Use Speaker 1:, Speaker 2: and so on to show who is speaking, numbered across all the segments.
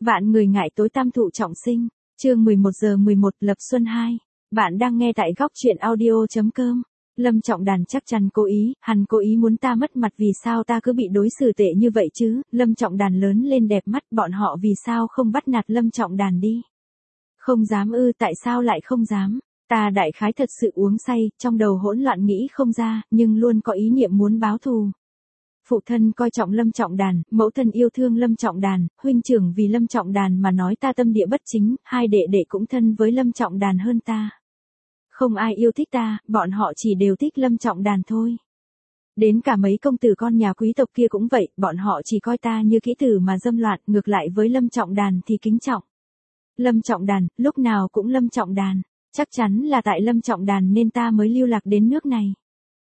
Speaker 1: Vạn người ngại tối tam thụ trọng sinh, chương 11:11 Lập Xuân 2. Bạn đang nghe tại góc truyện audio.com. Lâm Trọng Đàn chắc chắn cố ý, hắn cố ý muốn ta mất mặt, vì sao ta cứ bị đối xử tệ như vậy chứ? Lâm Trọng Đàn lớn lên đẹp mắt, bọn họ vì sao không bắt nạt Lâm Trọng Đàn đi? Không dám ư? Tại sao lại không dám? Ta đại khái thật sự uống say, trong đầu hỗn loạn nghĩ không ra, nhưng luôn có ý niệm muốn báo thù. Phụ thân coi trọng Lâm Trọng Đàn, mẫu thân yêu thương Lâm Trọng Đàn, huynh trưởng vì Lâm Trọng Đàn mà nói ta tâm địa bất chính, hai đệ đệ cũng thân với Lâm Trọng Đàn hơn ta. Không ai yêu thích ta, bọn họ chỉ đều thích Lâm Trọng Đàn thôi. Đến cả mấy công tử con nhà quý tộc kia cũng vậy, bọn họ chỉ coi ta như kỹ tử mà dâm loạn, ngược lại với Lâm Trọng Đàn thì kính trọng. Lâm Trọng Đàn, lúc nào cũng Lâm Trọng Đàn, chắc chắn là tại Lâm Trọng Đàn nên ta mới lưu lạc đến nước này.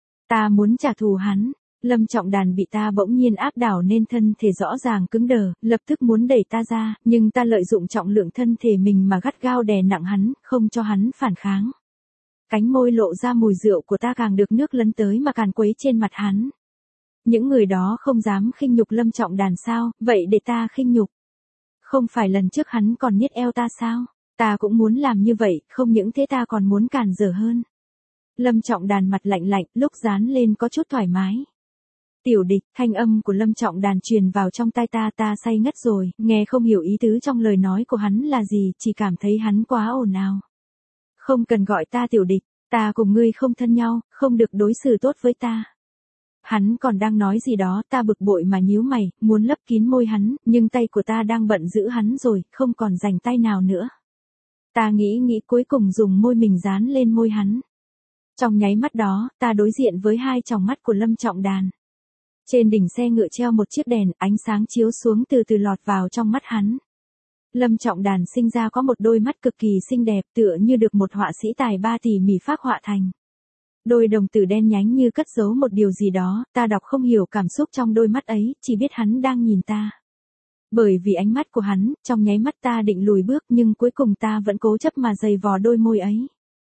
Speaker 1: Ta muốn trả thù hắn. Lâm Trọng Đàn bị ta bỗng nhiên áp đảo nên thân thể rõ ràng cứng đờ, lập tức muốn đẩy ta ra, nhưng ta lợi dụng trọng lượng thân thể mình mà gắt gao đè nặng hắn, không cho hắn phản kháng. Cánh môi lộ ra mùi rượu của ta càng được nước lấn tới mà càn quấy trên mặt hắn. Những người đó không dám khinh nhục Lâm Trọng Đàn sao, vậy để ta khinh nhục. Không phải lần trước hắn còn niết eo ta sao? Ta cũng muốn làm như vậy, không những thế ta còn muốn cản trở hơn. Lâm Trọng Đàn mặt lạnh lạnh, lúc dán lên có chút thoải mái. Tiểu địch, thanh âm của Lâm Trọng Đàn truyền vào trong tai ta say ngất rồi, nghe không hiểu ý tứ trong lời nói của hắn là gì, chỉ cảm thấy hắn quá ồn ào. Không cần gọi ta tiểu địch, ta cùng ngươi không thân nhau, không được đối xử tốt với ta. Hắn còn đang nói gì đó, ta bực bội mà nhíu mày, muốn lấp kín môi hắn, nhưng tay của ta đang bận giữ hắn rồi, không còn rảnh tay nào nữa. Ta nghĩ cuối cùng dùng môi mình dán lên môi hắn. Trong nháy mắt đó, ta đối diện với hai tròng mắt của Lâm Trọng Đàn. Trên đỉnh xe ngựa treo một chiếc đèn, ánh sáng chiếu xuống từ từ lọt vào trong mắt hắn. Lâm Trọng Đàn sinh ra có một đôi mắt cực kỳ xinh đẹp, tựa như được một họa sĩ tài ba tỉ mỉ phác họa thành. Đôi đồng tử đen nhánh như cất giấu một điều gì đó, ta đọc không hiểu cảm xúc trong đôi mắt ấy, chỉ biết hắn đang nhìn ta. Bởi vì ánh mắt của hắn, trong nháy mắt ta định lùi bước nhưng cuối cùng ta vẫn cố chấp mà giày vò đôi môi ấy.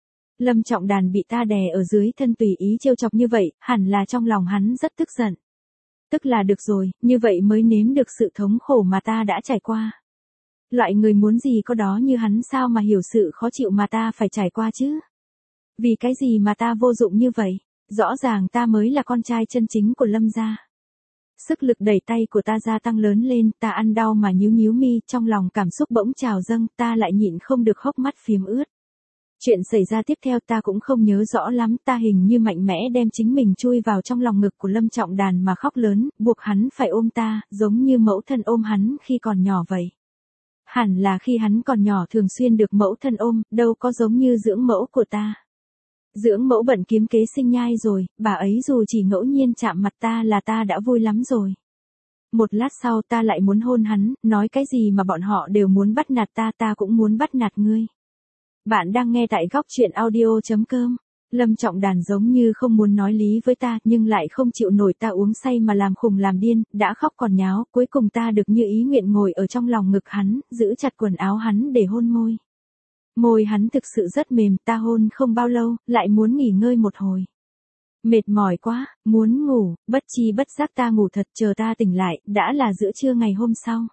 Speaker 1: Lâm Trọng Đàn bị ta đè ở dưới thân tùy ý trêu chọc như vậy, hẳn là trong lòng hắn rất tức giận. Tức là được rồi, như vậy mới nếm được sự thống khổ mà ta đã trải qua. Loại người muốn gì có đó như hắn sao mà hiểu sự khó chịu mà ta phải trải qua chứ? Vì cái gì mà ta vô dụng như vậy? Rõ ràng ta mới là con trai chân chính của Lâm gia. Sức lực đẩy tay của ta gia tăng lớn lên, ta ăn đau mà nhíu mi, trong lòng cảm xúc bỗng trào dâng, ta lại nhịn không được hốc mắt phiếm ướt. Chuyện xảy ra tiếp theo ta cũng không nhớ rõ lắm, ta hình như mạnh mẽ đem chính mình chui vào trong lòng ngực của Lâm Trọng Đàn mà khóc lớn, buộc hắn phải ôm ta, giống như mẫu thân ôm hắn khi còn nhỏ vậy. Hẳn là khi hắn còn nhỏ thường xuyên được mẫu thân ôm, đâu có giống như dưỡng mẫu của ta. Dưỡng mẫu bận kiếm kế sinh nhai rồi, bà ấy dù chỉ ngẫu nhiên chạm mặt ta là ta đã vui lắm rồi. Một lát sau ta lại muốn hôn hắn, nói cái gì mà bọn họ đều muốn bắt nạt ta, ta cũng muốn bắt nạt ngươi. Bạn đang nghe tại góc truyện audio.com. Lâm Trọng Đàn giống như không muốn nói lý với ta, nhưng lại không chịu nổi ta uống say mà làm khùng làm điên, đã khóc còn nháo, cuối cùng ta được như ý nguyện ngồi ở trong lòng ngực hắn, giữ chặt quần áo hắn để hôn môi. Môi hắn thực sự rất mềm, ta hôn không bao lâu, lại muốn nghỉ ngơi một hồi. Mệt mỏi quá, muốn ngủ, bất chi bất giác ta ngủ thật, chờ ta tỉnh lại, đã là giữa trưa ngày hôm sau.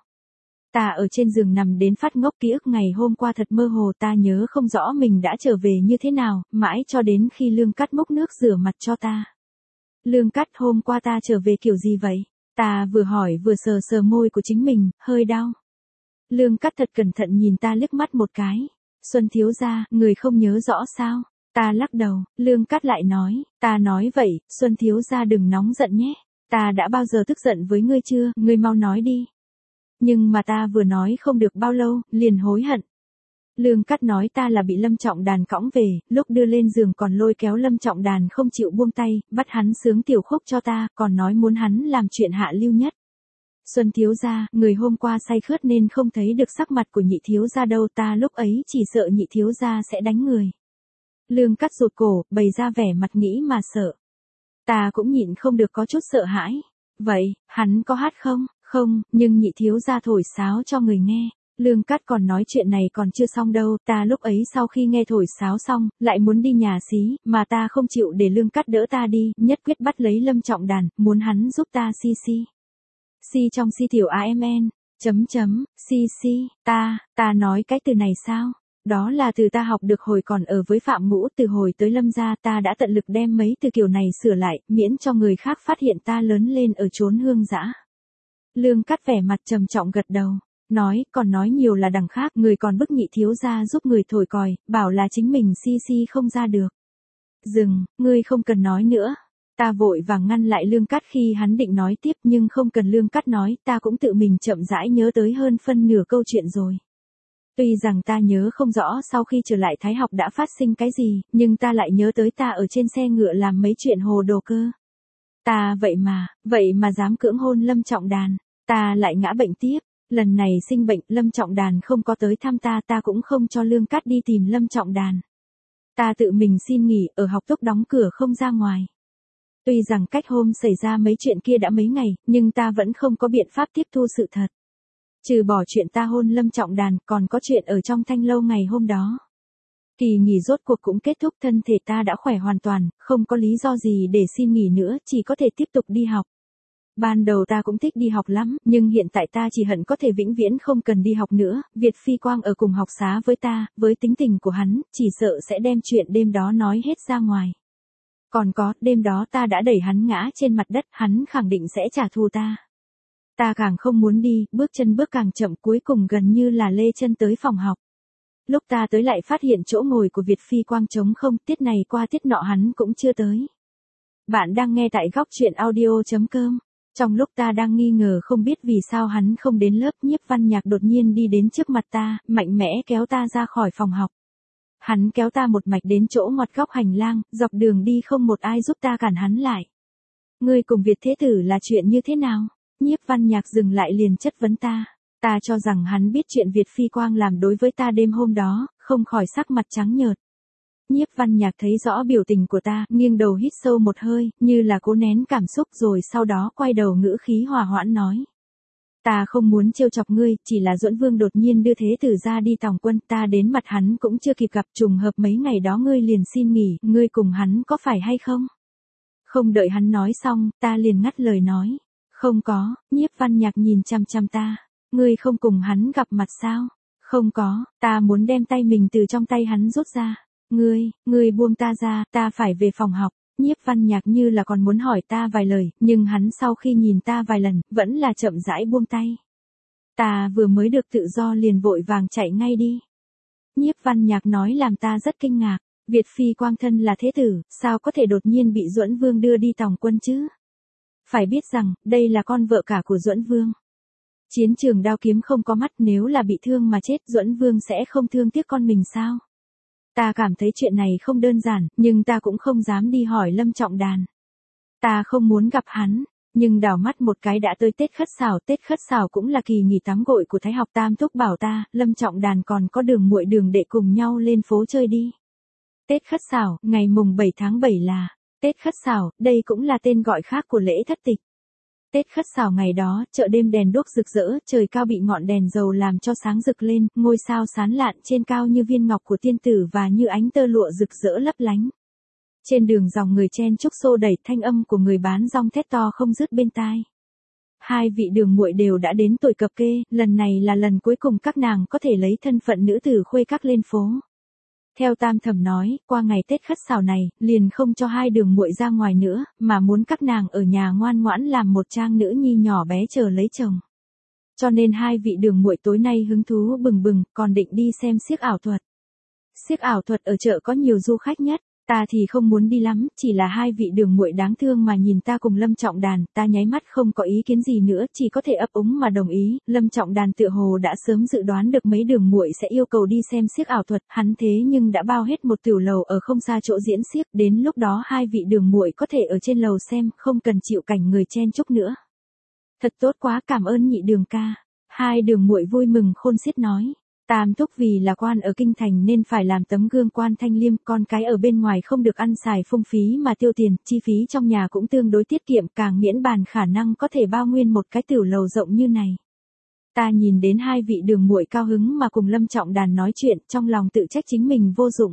Speaker 1: Ta ở trên giường nằm đến phát ngốc, ký ức ngày hôm qua thật mơ hồ, ta nhớ không rõ mình đã trở về như thế nào, mãi cho đến khi Lương Cát múc nước rửa mặt cho ta. Lương Cát, hôm qua ta trở về kiểu gì vậy? Ta vừa hỏi vừa sờ sờ môi của chính mình, hơi đau. Lương Cát thật cẩn thận nhìn ta liếc mắt một cái. Xuân thiếu gia, người không nhớ rõ sao? Ta lắc đầu, Lương Cát lại nói, ta nói vậy, Xuân thiếu gia đừng nóng giận nhé. Ta đã bao giờ tức giận với ngươi chưa, ngươi mau nói đi. Nhưng mà ta vừa nói không được bao lâu, liền hối hận. Lương Cát nói ta là bị Lâm Trọng Đàn cõng về, lúc đưa lên giường còn lôi kéo Lâm Trọng Đàn không chịu buông tay, bắt hắn sướng tiểu khúc cho ta, còn nói muốn hắn làm chuyện hạ lưu nhất. Xuân thiếu gia, người hôm qua say khướt nên không thấy được sắc mặt của nhị thiếu gia đâu, ta lúc ấy chỉ sợ nhị thiếu gia sẽ đánh người. Lương Cát rụt cổ, bày ra vẻ mặt nghĩ mà sợ. Ta cũng nhịn không được có chút sợ hãi. Vậy, hắn có hát không? Không, nhưng nhị thiếu gia thổi sáo cho người nghe. Lương Cát còn nói chuyện này còn chưa xong đâu, ta lúc ấy sau khi nghe thổi sáo xong, lại muốn đi nhà xí, mà ta không chịu để Lương Cát đỡ ta đi, nhất quyết bắt lấy Lâm Trọng Đàn, muốn hắn giúp ta si trong si tiểu AMN. CC, ta nói cái từ này sao? Đó là từ ta học được hồi còn ở với Phạm Ngũ, từ hồi tới Lâm gia ta đã tận lực đem mấy từ kiểu này sửa lại, miễn cho người khác phát hiện ta lớn lên ở chốn hương dã. Lương Cát vẻ mặt trầm trọng gật đầu, còn nói nhiều là đằng khác, người còn bức Nhị thiếu gia giúp người thổi còi, bảo là chính mình CC không ra được. Dừng, ngươi không cần nói nữa. Ta vội vàng ngăn lại Lương Cát khi hắn định nói tiếp, nhưng không cần Lương Cát nói, ta cũng tự mình chậm rãi nhớ tới hơn phân nửa câu chuyện rồi. Tuy rằng ta nhớ không rõ sau khi trở lại Thái học đã phát sinh cái gì, nhưng ta lại nhớ tới ta ở trên xe ngựa làm mấy chuyện hồ đồ cơ. Ta vậy mà dám cưỡng hôn Lâm Trọng Đàn, ta lại ngã bệnh tiếp, lần này sinh bệnh Lâm Trọng Đàn không có tới thăm ta, ta cũng không cho Lương Cát đi tìm Lâm Trọng Đàn. Ta tự mình xin nghỉ ở học túc đóng cửa không ra ngoài. Tuy rằng cách hôm xảy ra mấy chuyện kia đã mấy ngày, nhưng ta vẫn không có biện pháp tiếp thu sự thật. Trừ bỏ chuyện ta hôn Lâm Trọng Đàn, còn có chuyện ở trong Thanh lâu ngày hôm đó. Kỳ nghỉ rốt cuộc cũng kết thúc, thân thể ta đã khỏe hoàn toàn, không có lý do gì để xin nghỉ nữa, chỉ có thể tiếp tục đi học. Ban đầu ta cũng thích đi học lắm, nhưng hiện tại ta chỉ hận có thể vĩnh viễn không cần đi học nữa. Việt Phi Quang ở cùng học xá với ta, với tính tình của hắn, chỉ sợ sẽ đem chuyện đêm đó nói hết ra ngoài. Còn có, đêm đó ta đã đẩy hắn ngã trên mặt đất, hắn khẳng định sẽ trả thù ta. Ta càng không muốn đi, bước chân bước càng chậm, cuối cùng gần như là lê chân tới phòng học. Lúc ta tới lại phát hiện chỗ ngồi của Việt Phi Quang trống không, tiết này qua tiết nọ hắn cũng chưa tới. Bạn đang nghe tại góc truyện audio.com. Trong lúc ta đang nghi ngờ không biết vì sao hắn không đến lớp, Nhiếp Văn Nhạc đột nhiên đi đến trước mặt ta, mạnh mẽ kéo ta ra khỏi phòng học. Hắn kéo ta một mạch đến chỗ ngoặt góc hành lang, dọc đường đi không một ai giúp ta cản hắn lại. Ngươi cùng Việt Thế Tử là chuyện như thế nào? Nhiếp Văn Nhạc dừng lại liền chất vấn ta. Ta cho rằng hắn biết chuyện Việt Phi Quang làm đối với ta đêm hôm đó, không khỏi sắc mặt trắng nhợt. Nhiếp Văn Nhạc thấy rõ biểu tình của ta, nghiêng đầu hít sâu một hơi, như là cố nén cảm xúc, rồi sau đó quay đầu ngữ khí hòa hoãn nói. Ta không muốn trêu chọc ngươi, chỉ là Duẫn Vương đột nhiên đưa Thế Tử ra đi tòng quân, ta đến mặt hắn cũng chưa kịp gặp, trùng hợp mấy ngày đó ngươi liền xin nghỉ, ngươi cùng hắn có phải hay không? Không đợi hắn nói xong, ta liền ngắt lời nói. Không có. Nhiếp Văn Nhạc nhìn chằm chằm ta. Ngươi không cùng hắn gặp mặt sao? Không có, ta muốn đem tay mình từ trong tay hắn rút ra. Ngươi buông ta ra, ta phải về phòng học. Nhiếp Văn Nhạc như là còn muốn hỏi ta vài lời, nhưng hắn sau khi nhìn ta vài lần, vẫn là chậm rãi buông tay. Ta vừa mới được tự do liền vội vàng chạy ngay đi. Nhiếp Văn Nhạc nói làm ta rất kinh ngạc. Việt Phi Quang thân là thế tử, sao có thể đột nhiên bị Duẫn Vương đưa đi tòng quân chứ? Phải biết rằng, đây là con vợ cả của Duẫn Vương. Chiến trường đao kiếm không có mắt, nếu là bị thương mà chết, Duẫn Vương sẽ không thương tiếc con mình sao? Ta cảm thấy chuyện này không đơn giản, nhưng ta cũng không dám đi hỏi Lâm Trọng Đàn. Ta không muốn gặp hắn, nhưng đảo mắt một cái đã tới Tết Khất Sảo cũng là kỳ nghỉ tắm gội của Thái học. Tam thúc bảo ta, Lâm Trọng Đàn còn có Đường muội Đường đệ cùng nhau lên phố chơi đi. Tết Khất Sảo, ngày mùng 7 tháng 7 là Tết Khất Sảo, đây cũng là tên gọi khác của lễ thất tịch. Tết Khất Sảo ngày đó, chợ đêm đèn đuốc rực rỡ, trời cao bị ngọn đèn dầu làm cho sáng rực lên, ngôi sao sáng lạn trên cao như viên ngọc của tiên tử và như ánh tơ lụa rực rỡ lấp lánh. Trên đường dòng người chen chúc xô đẩy, thanh âm của người bán rong thét to không dứt bên tai. Hai vị Đường muội đều đã đến tuổi cập kê, lần này là lần cuối cùng các nàng có thể lấy thân phận nữ tử khuê các lên phố. Theo Tam Thẩm nói, qua ngày Tết Khất Sảo này, liền không cho hai Đường muội ra ngoài nữa, mà muốn các nàng ở nhà ngoan ngoãn làm một trang nữ nhi nhỏ bé chờ lấy chồng. Cho nên hai vị Đường muội tối nay hứng thú bừng bừng, còn định đi xem xiếc ảo thuật. Xiếc ảo thuật ở chợ có nhiều du khách nhất. Ta thì không muốn đi lắm, chỉ là hai vị Đường muội đáng thương mà nhìn ta cùng Lâm Trọng Đàn, ta nháy mắt không có ý kiến gì nữa, chỉ có thể ấp úng mà đồng ý. Lâm Trọng Đàn tựa hồ đã sớm dự đoán được mấy Đường muội sẽ yêu cầu đi xem xiếc ảo thuật, hắn thế nhưng đã bao hết một tiểu lầu ở không xa chỗ diễn xiếc, đến lúc đó hai vị Đường muội có thể ở trên lầu xem, không cần chịu cảnh người chen chúc nữa. Thật tốt quá, cảm ơn nhị Đường ca. Hai Đường muội vui mừng khôn xiết nói. Tam thúc vì là quan ở kinh thành nên phải làm tấm gương quan thanh liêm, con cái ở bên ngoài không được ăn xài phung phí mà tiêu tiền, chi phí trong nhà cũng tương đối tiết kiệm, càng miễn bàn khả năng có thể bao nguyên một cái tiểu lầu rộng như này. Ta nhìn đến hai vị Đường muội cao hứng mà cùng Lâm Trọng Đàn nói chuyện, trong lòng tự trách chính mình vô dụng.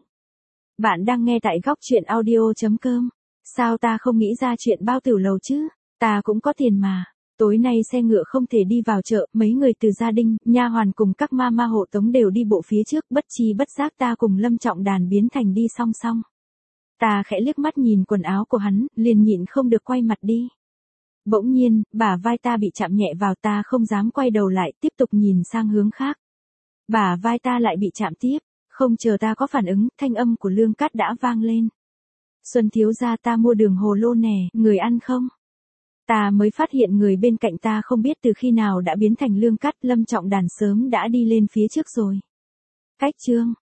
Speaker 1: Bạn đang nghe tại góc truyện audio.com. Sao ta không nghĩ ra chuyện bao tiểu lầu chứ? Ta cũng có tiền mà. Tối nay xe ngựa không thể đi vào chợ, mấy người từ gia đình, nha hoàn cùng các ma hộ tống đều đi bộ phía trước, bất chi bất giác ta cùng Lâm Trọng Đàn biến thành đi song song. Ta khẽ liếc mắt nhìn quần áo của hắn, liền nhịn không được quay mặt đi. Bỗng nhiên, bả vai ta bị chạm nhẹ vào, ta không dám quay đầu lại, tiếp tục nhìn sang hướng khác. Bả vai ta lại bị chạm tiếp, không chờ ta có phản ứng, thanh âm của Lương Cát đã vang lên. Xuân thiếu gia, ta mua đường hồ lô nè, người ăn không? Ta mới phát hiện người bên cạnh ta không biết từ khi nào đã biến thành Lương Cát, Lâm Trọng Đàn sớm đã đi lên phía trước rồi. Cách chương